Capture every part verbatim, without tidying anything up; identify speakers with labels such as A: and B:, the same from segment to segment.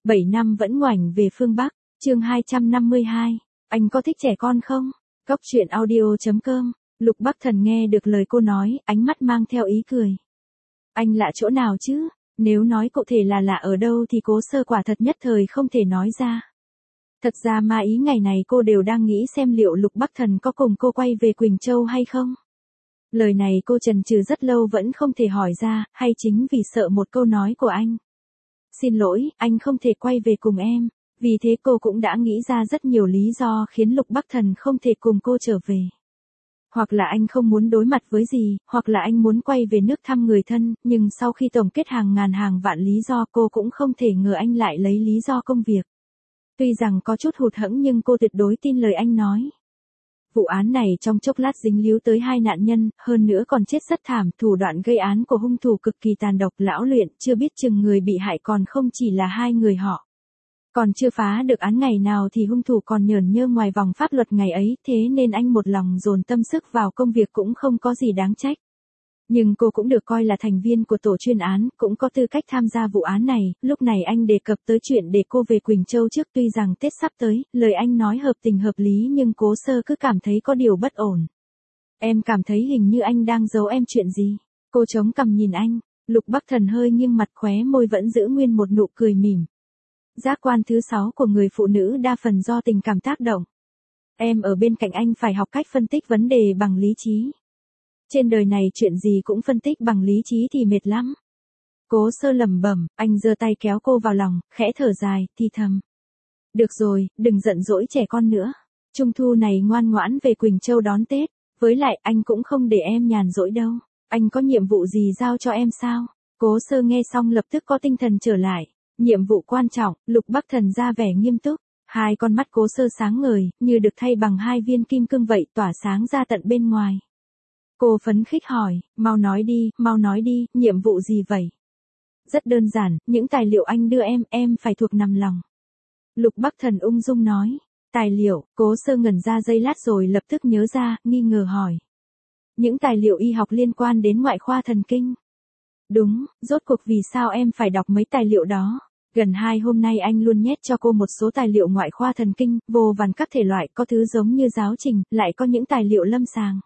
A: bảy năm vẫn ngoảnh về phương Bắc, chương hai trăm năm mươi hai. Anh có thích trẻ con không? Cốc truyện audio chấm com. Lục Bắc Thần nghe được lời cô nói, ánh mắt mang theo ý cười. Anh lạ chỗ nào chứ? Nếu nói cụ thể là lạ ở đâu thì Cố Sơ quả thật nhất thời không thể nói ra. Thật ra mà ý ngày này cô đều đang nghĩ xem liệu Lục Bắc Thần có cùng cô quay về Quỳnh Châu hay không. Lời này cô chần chừ rất lâu vẫn không thể hỏi ra, hay chính vì sợ một câu nói của anh. Xin lỗi, anh không thể quay về cùng em. Vì thế cô cũng đã nghĩ ra rất nhiều lý do khiến Lục Bắc Thần không thể cùng cô trở về. Hoặc là anh không muốn đối mặt với gì, hoặc là anh muốn quay về nước thăm người thân, nhưng sau khi tổng kết hàng ngàn hàng vạn lý do cô cũng không thể ngờ anh lại lấy lý do công việc. Tuy rằng có chút hụt hẫng nhưng cô tuyệt đối tin lời anh nói. Vụ án này trong chốc lát dính líu tới hai nạn nhân, hơn nữa còn chết rất thảm, thủ đoạn gây án của hung thủ cực kỳ tàn độc lão luyện, chưa biết chừng người bị hại còn không chỉ là hai người họ. Còn chưa phá được án ngày nào thì hung thủ còn nhởn nhơ ngoài vòng pháp luật ngày ấy, thế nên anh một lòng dồn tâm sức vào công việc cũng không có gì đáng trách. Nhưng cô cũng được coi là thành viên của tổ chuyên án, cũng có tư cách tham gia vụ án này, lúc này anh đề cập tới chuyện để cô về Quỳnh Châu trước, tuy rằng Tết sắp tới, lời anh nói hợp tình hợp lý nhưng Cố Sơ cứ cảm thấy có điều bất ổn. Em cảm thấy hình như anh đang giấu em chuyện gì? Cô chống cằm nhìn anh, Lục Bắc Thần hơi nghiêng mặt, khóe môi vẫn giữ nguyên một nụ cười mỉm. Giác quan thứ sáu của người phụ nữ đa phần do tình cảm tác động. Em ở bên cạnh anh phải học cách phân tích vấn đề bằng lý trí. Trên đời này chuyện gì cũng phân tích bằng lý trí thì mệt lắm. Cố Sơ lẩm bẩm, anh giơ tay kéo cô vào lòng, khẽ thở dài, thì thầm. Được rồi, đừng giận dỗi trẻ con nữa. Trung thu này ngoan ngoãn về Quỳnh Châu đón Tết. Với lại anh cũng không để em nhàn rỗi đâu. Anh có nhiệm vụ gì giao cho em sao? Cố Sơ nghe xong lập tức có tinh thần trở lại. Nhiệm vụ quan trọng, Lục Bắc Thần ra vẻ nghiêm túc. Hai con mắt Cố Sơ sáng ngời, như được thay bằng hai viên kim cương vậy, tỏa sáng ra tận bên ngoài. Cô phấn khích hỏi, mau nói đi, mau nói đi, nhiệm vụ gì vậy? Rất đơn giản, những tài liệu anh đưa em, em phải thuộc nằm lòng. Lục Bắc Thần ung dung nói, tài liệu, Cố Sơ ngẩn ra giây lát rồi lập tức nhớ ra, nghi ngờ hỏi. Những tài liệu y học liên quan đến ngoại khoa thần kinh. Đúng, rốt cuộc vì sao em phải đọc mấy tài liệu đó? Gần hai hôm nay anh luôn nhét cho cô một số tài liệu ngoại khoa thần kinh, vô vàn các thể loại, có thứ giống như giáo trình, lại có những tài liệu lâm sàng.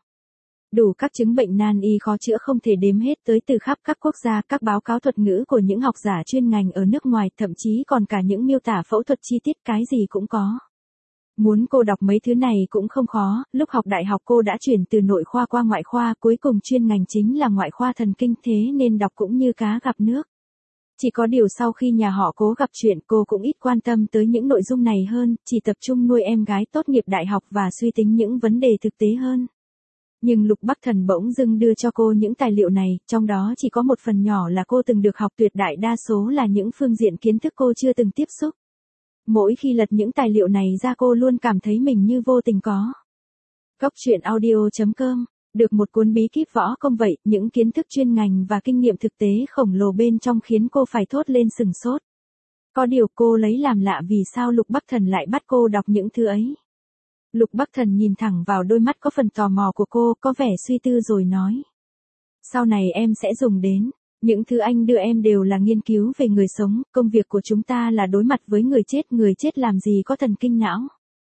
A: Đủ các chứng bệnh nan y khó chữa không thể đếm hết, tới từ khắp các quốc gia, các báo cáo thuật ngữ của những học giả chuyên ngành ở nước ngoài, thậm chí còn cả những miêu tả phẫu thuật chi tiết, cái gì cũng có. Muốn cô đọc mấy thứ này cũng không khó, lúc học đại học cô đã chuyển từ nội khoa qua ngoại khoa, cuối cùng chuyên ngành chính là ngoại khoa thần kinh, thế nên đọc cũng như cá gặp nước. Chỉ có điều sau khi nhà họ Cố gặp chuyện, cô cũng ít quan tâm tới những nội dung này hơn, chỉ tập trung nuôi em gái tốt nghiệp đại học và suy tính những vấn đề thực tế hơn. Nhưng Lục Bắc Thần bỗng dưng đưa cho cô những tài liệu này, trong đó chỉ có một phần nhỏ là cô từng được học, tuyệt đại đa số là những phương diện kiến thức cô chưa từng tiếp xúc. Mỗi khi lật những tài liệu này ra cô luôn cảm thấy mình như vô tình có. Cốc truyện audio chấm com, được một cuốn bí kíp võ công vậy, những kiến thức chuyên ngành và kinh nghiệm thực tế khổng lồ bên trong khiến cô phải thốt lên sừng sốt. Có điều cô lấy làm lạ vì sao Lục Bắc Thần lại bắt cô đọc những thứ ấy. Lục Bắc Thần nhìn thẳng vào đôi mắt có phần tò mò của cô, có vẻ suy tư rồi nói. Sau này em sẽ dùng đến. Những thứ anh đưa em đều là nghiên cứu về người sống, công việc của chúng ta là đối mặt với người chết, người chết làm gì có thần kinh não.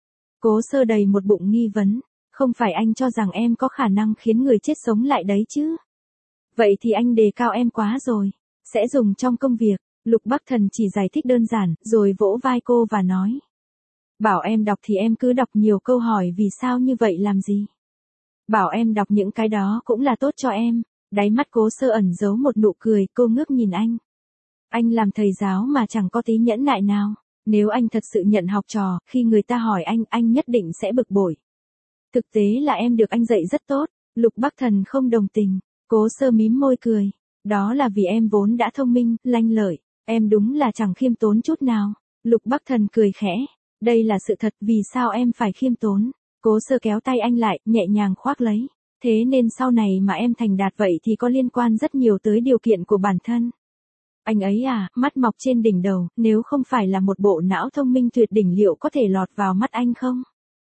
A: Cố Sơ đầy một bụng nghi vấn, không phải anh cho rằng em có khả năng khiến người chết sống lại đấy chứ? Vậy thì anh đề cao em quá rồi, sẽ dùng trong công việc. Lục Bắc Thần chỉ giải thích đơn giản, rồi vỗ vai cô và nói. Bảo em đọc thì em cứ đọc nhiều, câu hỏi vì sao như vậy làm gì? Bảo em đọc những cái đó cũng là tốt cho em. Đáy mắt Cố Sơ ẩn giấu một nụ cười, cô ngước nhìn anh. Anh làm thầy giáo mà chẳng có tí nhẫn nại nào. Nếu anh thật sự nhận học trò, khi người ta hỏi anh, anh nhất định sẽ bực bội. Thực tế là em được anh dạy rất tốt. Lục Bắc Thần không đồng tình. Cố Sơ mím môi cười. Đó là vì em vốn đã thông minh, lanh lợi. Em đúng là chẳng khiêm tốn chút nào. Lục Bắc Thần cười khẽ. Đây là sự thật, vì sao em phải khiêm tốn? Cố Sơ kéo tay anh lại, nhẹ nhàng khoác lấy. Thế nên sau này mà em thành đạt vậy thì có liên quan rất nhiều tới điều kiện của bản thân. Anh ấy à, mắt mọc trên đỉnh đầu, nếu không phải là một bộ não thông minh tuyệt đỉnh liệu có thể lọt vào mắt anh không?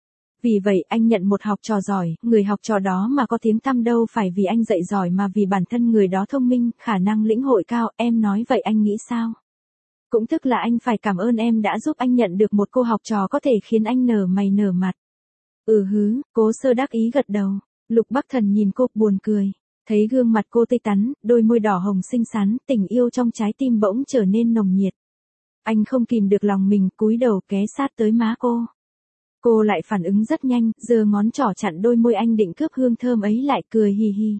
A: Vì vậy anh nhận một học trò giỏi, người học trò đó mà có tiếng tăm đâu phải vì anh dạy giỏi mà vì bản thân người đó thông minh, khả năng lĩnh hội cao, em nói vậy anh nghĩ sao? Cũng tức là anh phải cảm ơn em đã giúp anh nhận được một cô học trò có thể khiến anh nở mày nở mặt. Ừ hứ, Cố Sơ đắc ý gật đầu. Lục Bắc Thần nhìn cô buồn cười. Thấy gương mặt cô tươi tắn, đôi môi đỏ hồng xinh xắn, tình yêu trong trái tim bỗng trở nên nồng nhiệt. Anh không kìm được lòng mình, cúi đầu ghé sát tới má cô. Cô lại phản ứng rất nhanh, giơ ngón trỏ chặn đôi môi anh định cướp hương thơm ấy lại, cười hì hì.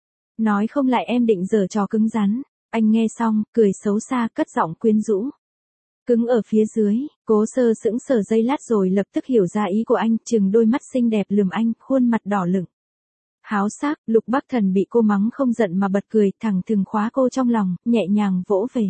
A: Nói không lại em định giở trò cứng rắn. Anh nghe xong, cười xấu xa, cất giọng quyến rũ. Cứng ở phía dưới, Cố Sơ sững sờ giây lát rồi lập tức hiểu ra ý của anh, trừng đôi mắt xinh đẹp lườm anh, khuôn mặt đỏ lửng. Háo sắc, Lục Bắc Thần bị cô mắng không giận mà bật cười, thẳng thừng khóa cô trong lòng, nhẹ nhàng vỗ về.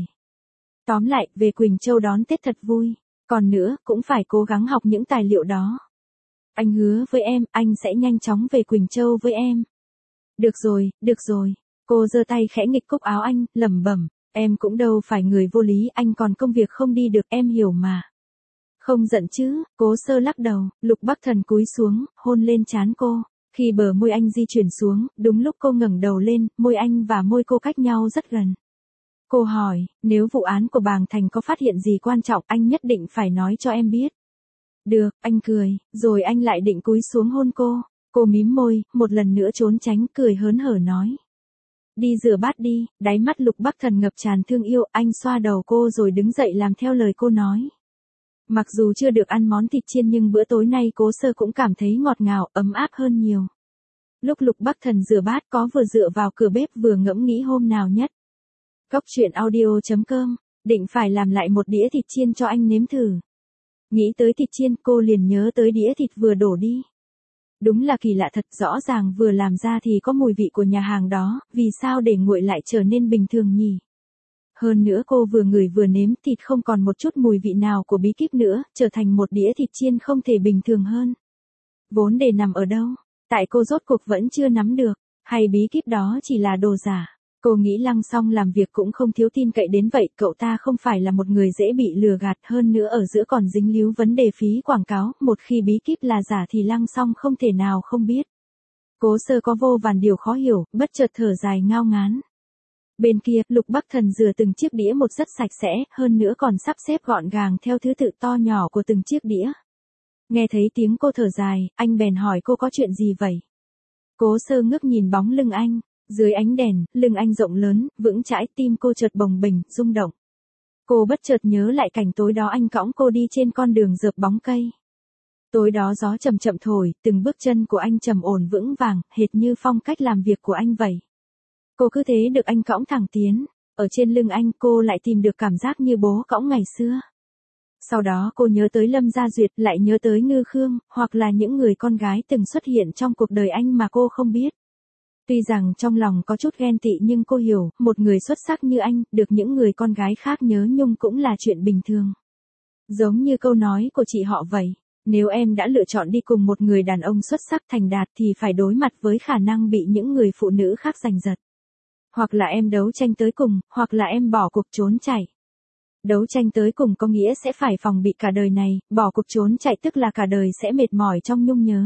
A: Tóm lại, về Quỳnh Châu đón Tết thật vui. Còn nữa, cũng phải cố gắng học những tài liệu đó. Anh hứa với em, anh sẽ nhanh chóng về Quỳnh Châu với em. Được rồi, được rồi. Cô giơ tay khẽ nghịch cúc áo anh, lẩm bẩm, em cũng đâu phải người vô lý, anh còn công việc không đi được, em hiểu mà. Không giận chứ, Cố Sơ lắc đầu, Lục Bắc Thần cúi xuống, hôn lên trán cô. Khi bờ môi anh di chuyển xuống, đúng lúc cô ngẩng đầu lên, môi anh và môi cô cách nhau rất gần. Cô hỏi, nếu vụ án của Bàng Thành có phát hiện gì quan trọng, anh nhất định phải nói cho em biết. Được, anh cười, rồi anh lại định cúi xuống hôn cô. Cô mím môi, một lần nữa trốn tránh, cười hớn hở nói. Đi rửa bát đi, đáy mắt Lục Bắc Thần ngập tràn thương yêu, anh xoa đầu cô rồi đứng dậy làm theo lời cô nói. Mặc dù chưa được ăn món thịt chiên nhưng bữa tối nay Cố Sơ cũng cảm thấy ngọt ngào, ấm áp hơn nhiều. Lúc Lục Bắc Thần rửa bát có vừa dựa vào cửa bếp vừa ngẫm nghĩ hôm nào nhất. Cốc truyện audio chấm com, định phải làm lại một đĩa thịt chiên cho anh nếm thử. Nghĩ tới thịt chiên cô liền nhớ tới đĩa thịt vừa đổ đi. Đúng là kỳ lạ thật, rõ ràng vừa làm ra thì có mùi vị của nhà hàng đó, vì sao để nguội lại trở nên bình thường nhỉ? Hơn nữa cô vừa ngửi vừa nếm, thịt không còn một chút mùi vị nào của bí kíp nữa, trở thành một đĩa thịt chiên không thể bình thường hơn. Vốn để nằm ở đâu? Tại cô rốt cuộc vẫn chưa nắm được, hay bí kíp đó chỉ là đồ giả? Cô nghĩ Lăng Song làm việc cũng không thiếu tin cậy đến vậy, cậu ta không phải là một người dễ bị lừa gạt, hơn nữa ở giữa còn dính líu vấn đề phí quảng cáo, một khi bí kíp là giả thì Lăng Song không thể nào không biết. Cố Sơ có vô vàn điều khó hiểu, bất chợt thở dài ngao ngán. Bên kia, Lục Bắc Thần rửa từng chiếc đĩa một rất sạch sẽ, hơn nữa còn sắp xếp gọn gàng theo thứ tự to nhỏ của từng chiếc đĩa. Nghe thấy tiếng cô thở dài, anh bèn hỏi cô có chuyện gì vậy? Cố Sơ ngước nhìn bóng lưng anh. Dưới ánh đèn, lưng anh rộng lớn, vững chãi, tim cô chợt bồng bềnh, rung động. Cô bất chợt nhớ lại cảnh tối đó anh cõng cô đi trên con đường rợp bóng cây. Tối đó gió chậm chậm thổi, từng bước chân của anh trầm ổn vững vàng, hệt như phong cách làm việc của anh vậy. Cô cứ thế được anh cõng thẳng tiến, ở trên lưng anh cô lại tìm được cảm giác như bố cõng ngày xưa. Sau đó cô nhớ tới Lâm Gia Duyệt, lại nhớ tới Ngư Khương, hoặc là những người con gái từng xuất hiện trong cuộc đời anh mà cô không biết. Tuy rằng trong lòng có chút ghen tị nhưng cô hiểu, một người xuất sắc như anh, được những người con gái khác nhớ nhung cũng là chuyện bình thường. Giống như câu nói của chị họ vậy, nếu em đã lựa chọn đi cùng một người đàn ông xuất sắc thành đạt thì phải đối mặt với khả năng bị những người phụ nữ khác giành giật. Hoặc là em đấu tranh tới cùng, hoặc là em bỏ cuộc trốn chạy. Đấu tranh tới cùng có nghĩa sẽ phải phòng bị cả đời này, bỏ cuộc trốn chạy tức là cả đời sẽ mệt mỏi trong nhung nhớ.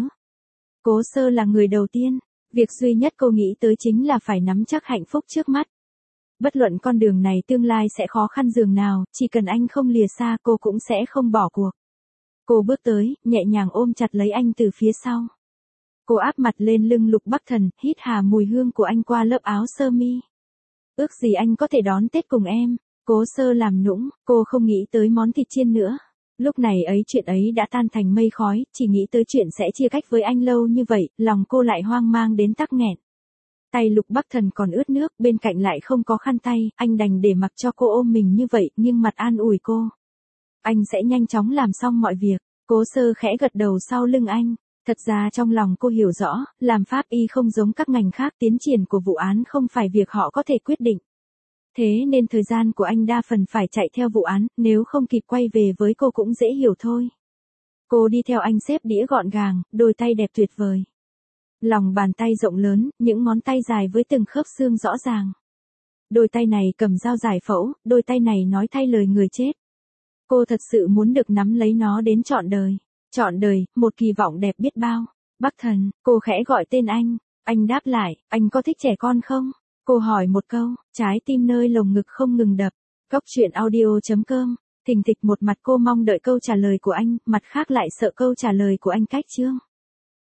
A: Cố Sơ là người đầu tiên. Việc duy nhất cô nghĩ tới chính là phải nắm chắc hạnh phúc trước mắt. Bất luận con đường này tương lai sẽ khó khăn dường nào, chỉ cần anh không lìa xa cô cũng sẽ không bỏ cuộc. Cô bước tới, nhẹ nhàng ôm chặt lấy anh từ phía sau. Cô áp mặt lên lưng Lục Bắc Thần, hít hà mùi hương của anh qua lớp áo sơ mi. Ước gì anh có thể đón Tết cùng em. Cố Sơ làm nũng, cô không nghĩ tới món thịt chiên nữa. Lúc này ấy chuyện ấy đã tan thành mây khói, chỉ nghĩ tới chuyện sẽ chia cách với anh lâu như vậy, lòng cô lại hoang mang đến tắc nghẹn. Tay Lục Bắc Thần còn ướt nước, bên cạnh lại không có khăn tay, anh đành để mặc cho cô ôm mình như vậy, nhưng mặt an ủi cô. Anh sẽ nhanh chóng làm xong mọi việc. Cố Sơ khẽ gật đầu sau lưng anh. Thật ra trong lòng cô hiểu rõ, làm pháp y không giống các ngành khác, tiến triển của vụ án không phải việc họ có thể quyết định. Thế nên thời gian của anh đa phần phải chạy theo vụ án, nếu không kịp quay về với cô cũng dễ hiểu thôi. Cô đi theo anh xếp đĩa gọn gàng, đôi tay đẹp tuyệt vời. Lòng bàn tay rộng lớn, những ngón tay dài với từng khớp xương rõ ràng. Đôi tay này cầm dao giải phẫu, đôi tay này nói thay lời người chết. Cô thật sự muốn được nắm lấy nó đến trọn đời. Trọn đời, một kỳ vọng đẹp biết bao. Bắc Thần, cô khẽ gọi tên anh. Anh đáp lại, anh có thích trẻ con không? Cô hỏi một câu, trái tim nơi lồng ngực không ngừng đập. Cốc truyện audio chấm com. Thình thịch một mặt cô mong đợi câu trả lời của anh, mặt khác lại sợ câu trả lời của anh cách chương.